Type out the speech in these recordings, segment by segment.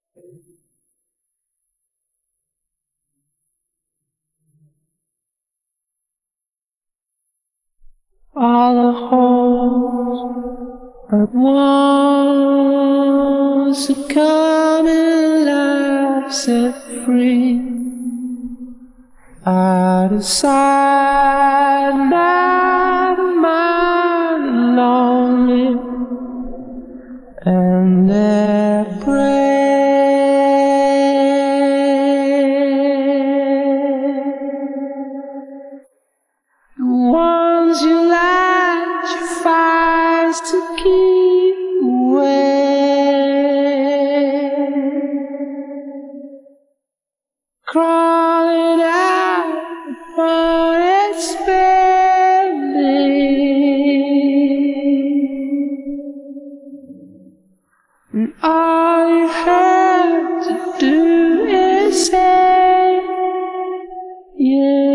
All the holes but once to come and life set free. Out of sight, out of mind, lonely, and their the ones you light your fires to keep away, crawling out upon its belly, and all you have to do is say, yeah.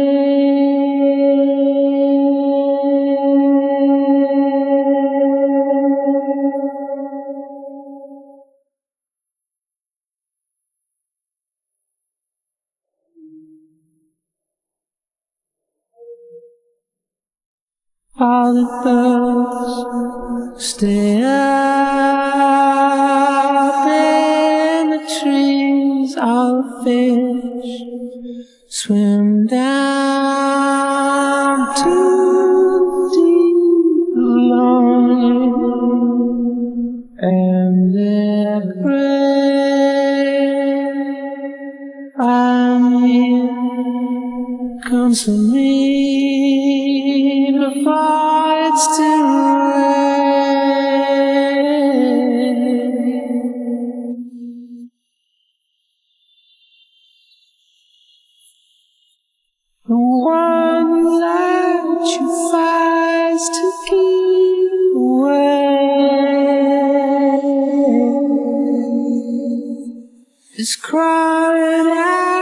All the birds stay up in the trees, all the fish swim down to deep, lonely, and their prey. I'm here, console me before it's too late. The one who lights your fires to keep away is crying out.